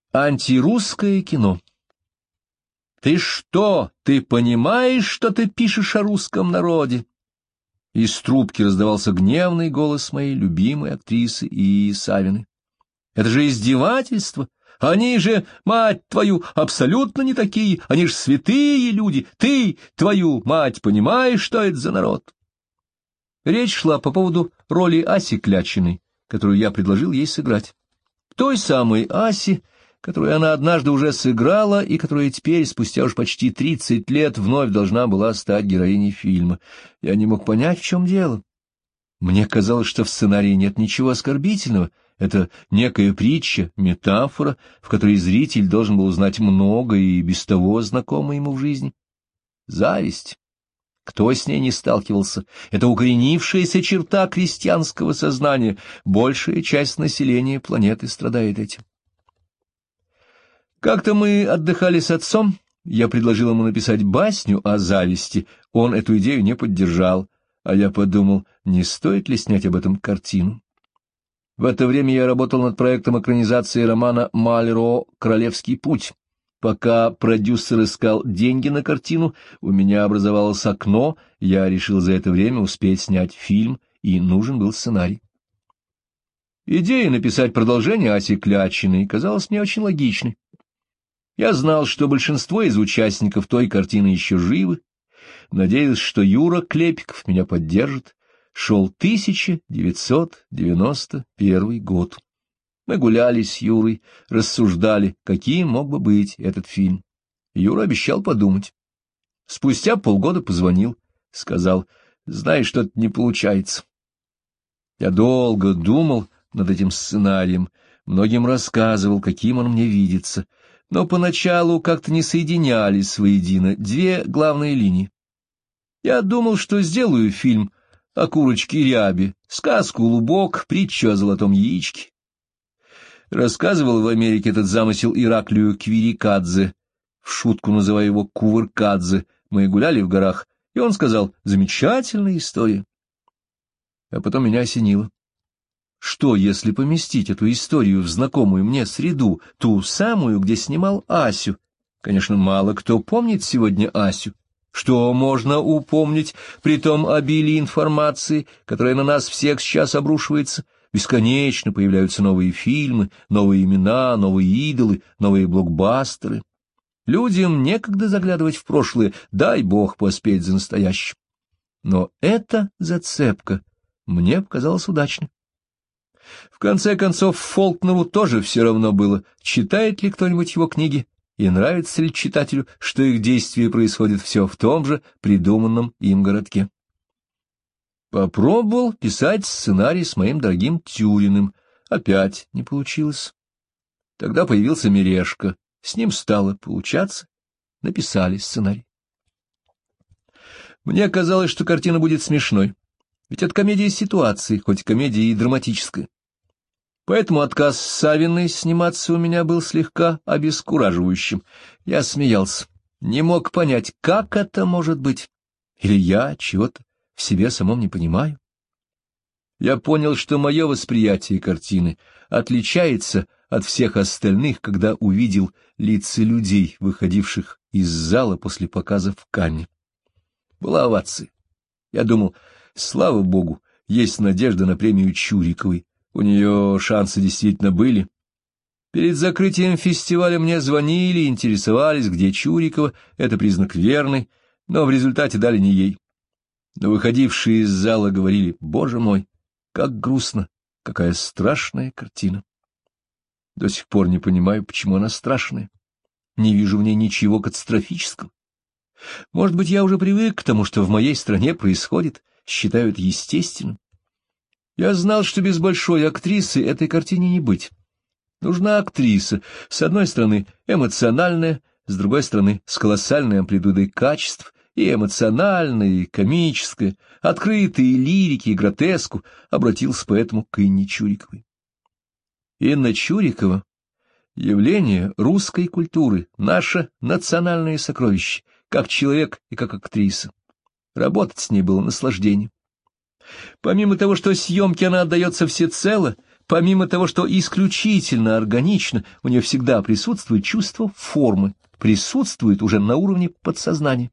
Антирусское кино. «Ты что, ты понимаешь, что ты пишешь о русском народе?» Из трубки раздавался гневный голос моей любимой актрисы Ии Савиной. «Это же издевательство! Они же, мать твою, абсолютно не такие, они же святые люди! Ты, твою мать, понимаешь, что это за народ?» Речь шла по поводу роли Аси Клячиной, которую я предложил ей сыграть. Той самой Аси, которую она однажды уже сыграла и которая теперь, спустя уж почти 30 лет, вновь должна была стать героиней фильма. Я не мог понять, в чем дело. Мне казалось, что в сценарии нет ничего оскорбительного. Это некая притча, метафора, в которой зритель должен был узнать многое и без того знакомое ему в жизни. Зависть. Кто с ней не сталкивался? Это укоренившаяся черта крестьянского сознания. Большая часть населения планеты страдает этим. Как-то мы отдыхали с отцом, я предложил ему написать басню о зависти, он эту идею не поддержал, а я подумал, не стоит ли снять об этом картину. В это время я работал над проектом экранизации романа Мальро «Королевский путь». Пока продюсер искал деньги на картину, у меня образовалось окно, я решил за это время успеть снять фильм, и нужен был сценарий. Идея написать продолжение Аси Клячиной казалась мне очень логичной. Я знал, что большинство из участников той картины еще живы, надеялся, что Юра Клепиков меня поддержит. Шел 1991 год. Мы гуляли с Юрой, рассуждали, каким мог бы быть этот фильм. Юра обещал подумать. Спустя полгода позвонил, сказал, знаешь, что-то не получается. Я долго думал над этим сценарием, многим рассказывал, каким он мне видится, но поначалу как-то не соединялись воедино две главные линии. Я думал, что сделаю фильм о курочке Рябе, сказку «Лубок», притчу о золотом яичке. Рассказывал в Америке этот замысел Ираклию Квирикадзе, в шутку называя его Кувыркадзе. Мы гуляли в горах, и он сказал, замечательная история. А потом меня осенило. Что, если поместить эту историю в знакомую мне среду, ту самую, где снимал Асю? Конечно, мало кто помнит сегодня Асю. Что можно упомнить при том обилии информации, которая на нас всех сейчас обрушивается? Бесконечно появляются новые фильмы, новые имена, новые идолы, новые блокбастеры. Людям некогда заглядывать в прошлое, дай бог поспеть за настоящим. Но эта зацепка мне показалась удачной. В конце концов, Фолкнеру тоже все равно было, читает ли кто-нибудь его книги, и нравится ли читателю, что их действие происходит все в том же придуманном им городке. Попробовал писать сценарий с моим дорогим Тюриным. Опять не получилось. Тогда появился Мережко. С ним стало получаться. Написали сценарий. Мне казалось, что картина будет смешной. Ведь это комедия ситуации, хоть комедия и драматическая. Поэтому отказ Савиной сниматься у меня был слегка обескураживающим. Я смеялся. Не мог понять, как это может быть. Или я чего-то в себе самом не понимаю. Я понял, что мое восприятие картины отличается от всех остальных, когда увидел лица людей, выходивших из зала после показа в Канне. Была овация. Я думал, слава богу, есть надежда на премию Чуриковой. У нее шансы действительно были. Перед закрытием фестиваля мне звонили, интересовались, где Чурикова, это признак верный, но в результате дали не ей. Но выходившие из зала говорили, боже мой, как грустно, какая страшная картина. До сих пор не понимаю, почему она страшная. Не вижу в ней ничего катастрофического. Может быть, я уже привык к тому, что в моей стране происходит, считаю это естественным. Я знал, что без большой актрисы этой картине не быть. Нужна актриса, с одной стороны, эмоциональная, с другой стороны, с колоссальной амплитудой качеств, и эмоциональная, и комическая, открытые лирики и гротеску, обратился поэтому к Инне Чуриковой. Инна Чурикова — явление русской культуры, наше национальное сокровище, как человек и как актриса. Работать с ней было наслаждением. Помимо того, что съемке она отдается всецело, Помимо того, что исключительно органично, у нее всегда присутствует чувство формы, присутствует уже на уровне подсознания.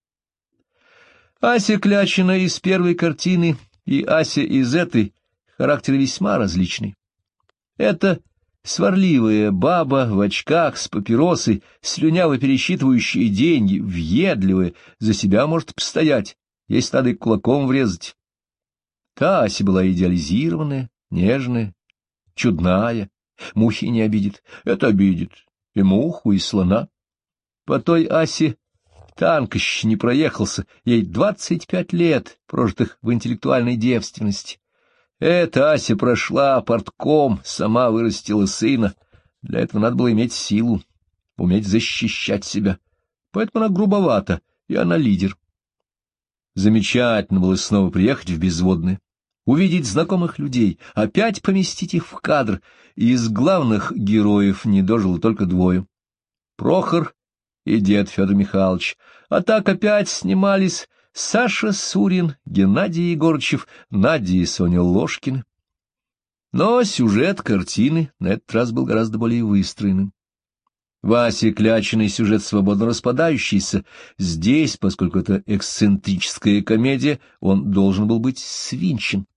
Ася Клячина из первой картины и Ася из этой характеры весьма различны. Это сварливая баба в очках с папиросой, слюняво пересчитывающая деньги, въедливая, за себя может постоять, если надо и кулаком врезать. Та Ася была идеализированная, нежная, чудная, мухи не обидит, это обидит, и муху, и слона. По той Асе танк еще не проехался, ей 25 лет, прожитых в интеллектуальной девственности. Эта Ася прошла портком, сама вырастила сына. Для этого надо было иметь силу, уметь защищать себя. Поэтому она грубовата, и она лидер. Замечательно было снова приехать в Безводное, увидеть знакомых людей, опять поместить их в кадр, и из главных героев не дожило только двое — Прохор и дед Федор Михайлович, а так опять снимались Саша Сурин, Геннадий Егорычев, Надя и Соня Ложкины. Но сюжет картины на этот раз был гораздо более выстроенным. Васе Клячиной сюжет свободно распадающийся. Здесь, поскольку это эксцентрическая комедия, он должен был быть свинчен.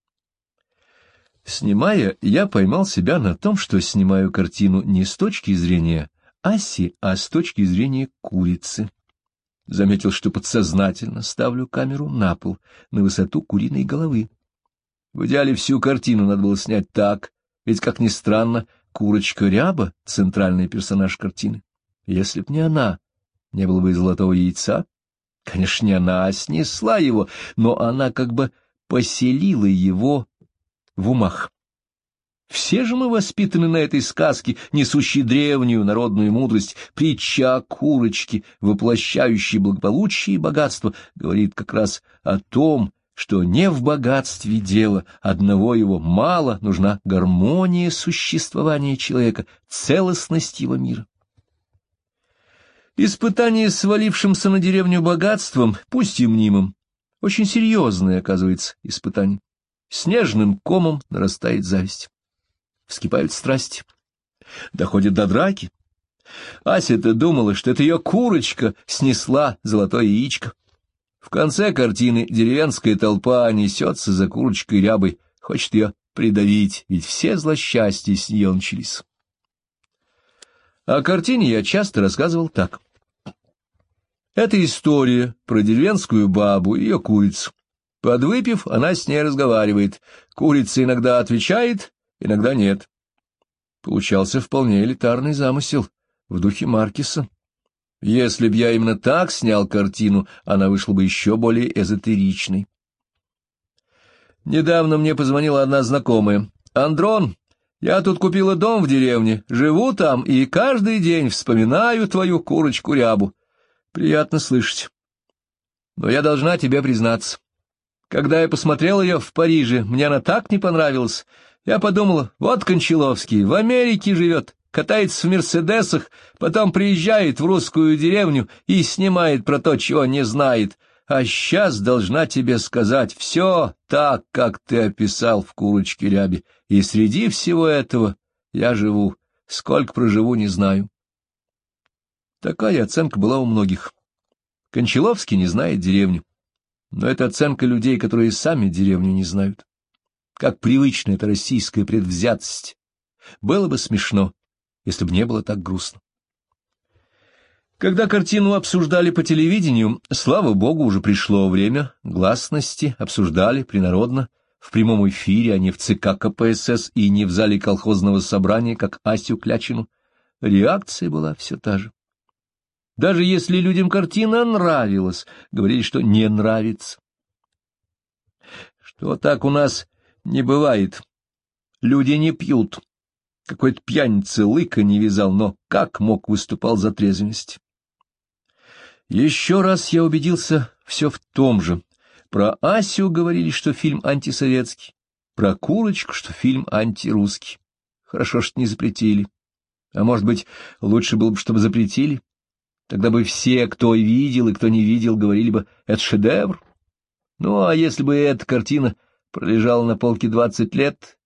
Снимая, я поймал себя на том, что снимаю картину не с точки зрения Аси, а с точки зрения курицы. Заметил, что подсознательно ставлю камеру на пол, на высоту куриной головы. В идеале всю картину надо было снять так, ведь, как ни странно, курочка Ряба — центральный персонаж картины. Если б не она, не было бы и золотого яйца. Конечно, не она снесла его, но она как бы поселила его в умах. Все же мы воспитаны на этой сказке, несущей древнюю народную мудрость. Притча о курочке, воплощающей благополучие и богатство, говорит как раз о том, что не в богатстве дело, одного его мало, нужна гармония существования человека, целостность его мира. Испытание свалившимся на деревню богатством, пусть и мнимым, очень серьезное, оказывается, испытание. Снежным комом нарастает зависть. Вскипают страсти. Доходит до драки. Ася-то думала, что это ее курочка снесла золотое яичко. В конце картины деревенская толпа несется за курочкой Рябой, хочет ее придавить, ведь все злосчастья с нее начались. О картине я часто рассказывал так. Это история про деревенскую бабу и ее курицу. Подвыпив, она с ней разговаривает. Курица иногда отвечает, иногда нет. Получался вполне элитарный замысел, в духе Маркеса. Если б я именно так снял картину, она вышла бы еще более эзотеричной. Недавно мне позвонила одна знакомая. «Андрон, я тут купила дом в деревне, живу там и каждый день вспоминаю твою курочку Рябу. Приятно слышать. Но я должна тебе признаться. Когда я посмотрел ее в Париже, мне она так не понравилась. Я подумала, вот Кончаловский, в Америке живет, катается в «Мерседесах», потом приезжает в русскую деревню и снимает про то, чего не знает. А сейчас должна тебе сказать все так, как ты описал в «Курочке Рябе». И среди всего этого я живу. Сколько проживу, не знаю. Такая оценка была у многих. Кончаловский не знает деревню. Но это оценка людей, которые сами деревню не знают. Как привычна эта российская предвзятость. Было бы смешно, если бы не было так грустно. Когда картину обсуждали по телевидению, слава богу, уже пришло время гласности, обсуждали принародно, в прямом эфире, а не в ЦК КПСС и не в зале колхозного собрания, как Асю Клячину, реакция была все та же. Даже если людям картина нравилась, говорили, что не нравится. Что так у нас не бывает. Люди не пьют. Какой-то пьяница лыка не вязал, но как мог выступал за трезвенность. Еще раз я убедился все в том же. Про Асю говорили, что фильм антисоветский, про курочку, что фильм антирусский. Хорошо, что не запретили. А может быть, лучше было бы, чтобы запретили? Тогда бы все, кто видел и кто не видел, говорили бы, это шедевр. Ну, а если бы эта картина пролежала на полке 20 лет,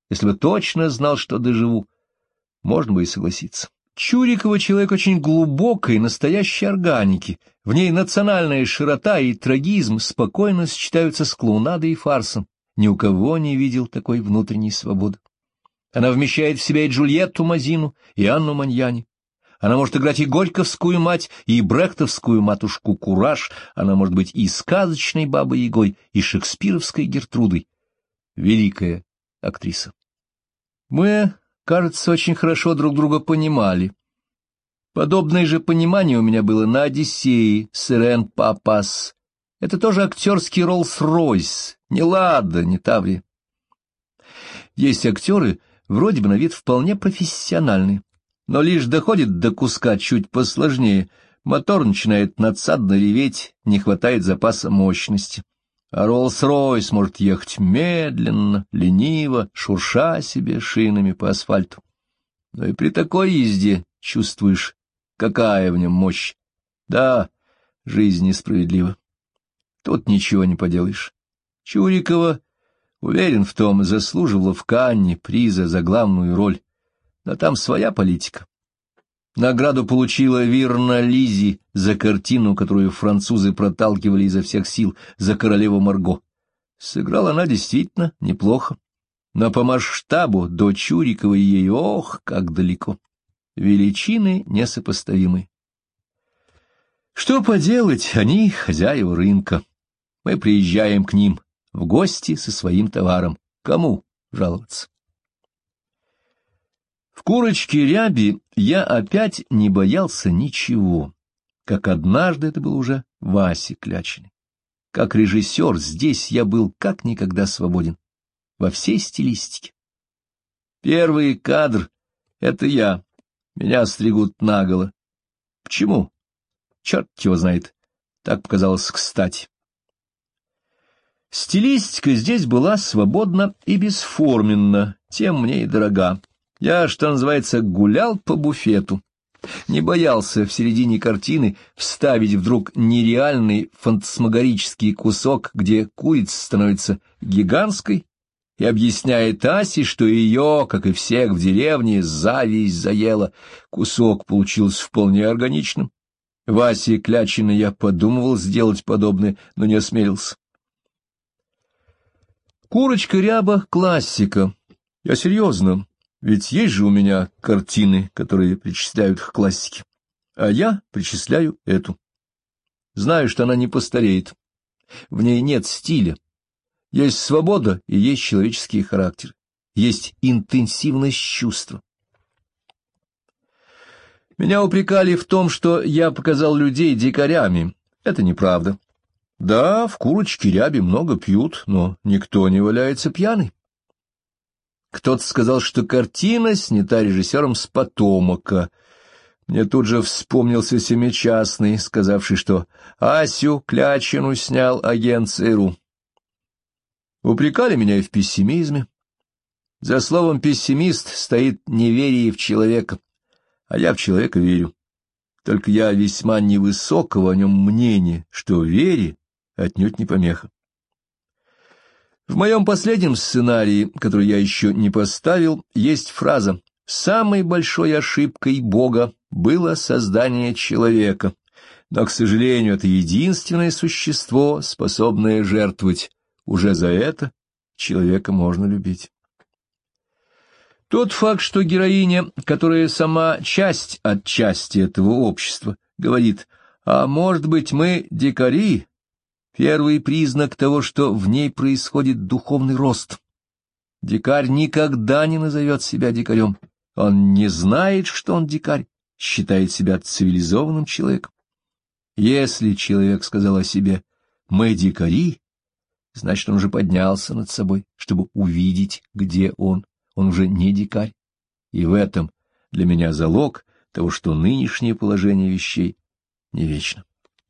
Если бы точно знал, что доживу, можно бы и согласиться. Чурикова человек очень глубокой, настоящей органики. В ней национальная широта и трагизм спокойно сочетаются с клоунадой и фарсом. Ни у кого не видел такой внутренней свободы. Она вмещает в себя и Джульетту Мазину, и Анну Маньяни. Она может играть и горьковскую мать, и брехтовскую матушку Кураж. Она может быть и сказочной Бабой-Ягой, и шекспировской Гертрудой. Великая актриса. Мы, кажется, очень хорошо друг друга понимали. Подобное же понимание у меня было на «Одиссее» с Ирен Папас. Это тоже актерский Роллс-Ройс, не Лада, не Таврия. Есть актеры, вроде бы на вид вполне профессиональные, но лишь доходит до куска чуть посложнее, мотор начинает надсадно реветь, не хватает запаса мощности. А Роллс-Ройс может ехать медленно, лениво, шурша себе шинами по асфальту. Но и при такой езде чувствуешь, какая в нем мощь. Да, жизнь несправедлива. Тут ничего не поделаешь. Чурикова, уверен в том, заслуживала в Канне приза за главную роль. Но там своя политика. Награду получила Вирна Лизи за картину, которую французы проталкивали изо всех сил, за королеву Марго. Сыграла она действительно неплохо, но по масштабу до Чуриковой ей, ох, как далеко. Величины несопоставимы. Что поделать, они хозяева рынка. Мы приезжаем к ним в гости со своим товаром. Кому жаловаться? В «Курочке Ряби» я опять не боялся ничего, как однажды это был уже Васе Клячиной. Как режиссер здесь я был как никогда свободен, во всей стилистике. Первый кадр — это я, меня стригут наголо. Почему? Черт его знает, так показалось кстати. Стилистика здесь была свободна и бесформенна, тем мне и дорога. Я, что называется, гулял по буфету, не боялся в середине картины вставить вдруг нереальный фантасмагорический кусок, где курица становится гигантской и объясняет Асе, что ее, как и всех в деревне, зависть заела. Кусок получился вполне органичным. Васе Клячиной я подумывал сделать подобное, но не осмелился. «Курочка Ряба» — классика. Я серьезно. Ведь есть же у меня картины, которые причисляют к классике, а я причисляю эту. Знаю, что она не постареет. В ней нет стиля. Есть свобода и есть человеческие характеры. Есть интенсивность чувства. Меня упрекали в том, что я показал людей дикарями. Это неправда. Да, в «Курочке Ряби» много пьют, но никто не валяется пьяный. Кто-то сказал, что картина снята режиссером с Потомака. Мне тут же вспомнился Семичастный, сказавший, что Асю Клячину снял агент ЦРУ. Упрекали меня и в пессимизме. За словом «пессимист» стоит неверие в человека, а я в человека верю. Только я весьма невысокого о нем мнения, что вере отнюдь не помеха. В моем последнем сценарии, который я еще не поставил, есть фраза: «Самой большой ошибкой Бога было создание человека, но, к сожалению, это единственное существо, способное жертвовать. Уже за это человека можно любить». Тот факт, что героиня, которая сама часть от части этого общества, говорит: «А может быть, мы дикари?» Первый признак того, что в ней происходит духовный рост. Дикарь никогда не назовет себя дикарем. Он не знает, что он дикарь, считает себя цивилизованным человеком. Если человек сказал о себе «мы дикари», значит, он уже поднялся над собой, чтобы увидеть, где он. Он уже не дикарь. И в этом для меня залог того, что нынешнее положение вещей не вечно.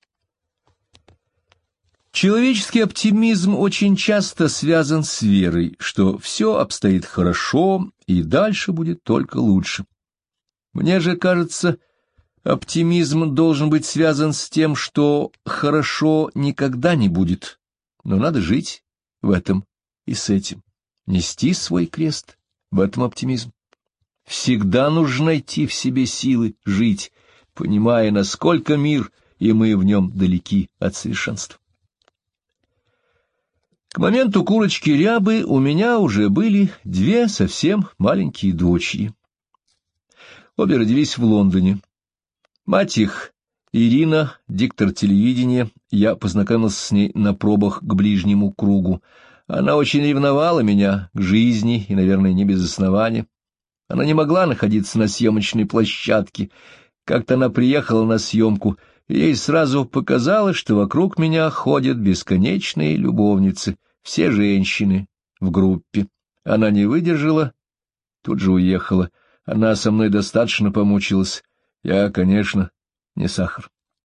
Человеческий оптимизм очень часто связан с верой, что все обстоит хорошо и дальше будет только лучше. Мне же кажется, оптимизм должен быть связан с тем, что хорошо никогда не будет, но надо жить в этом и с этим, нести свой крест В этом оптимизм. Всегда нужно найти в себе силы жить, понимая, насколько мир и мы в нем далеки от совершенства. К моменту курочки Рябы у меня уже были две совсем маленькие дочери. Обе родились в Лондоне. Мать их, Ирина, диктор телевидения, я познакомился с ней на пробах к ближнему кругу. Она очень ревновала меня к жизни, и, наверное, не без основания. Она не могла находиться на съемочной площадке. Как-то она приехала на съемку, и ей сразу показалось, что вокруг меня ходят бесконечные любовницы, все женщины в группе. Она не выдержала, тут же уехала. Она со мной достаточно помучилась. Я, конечно, не сахар.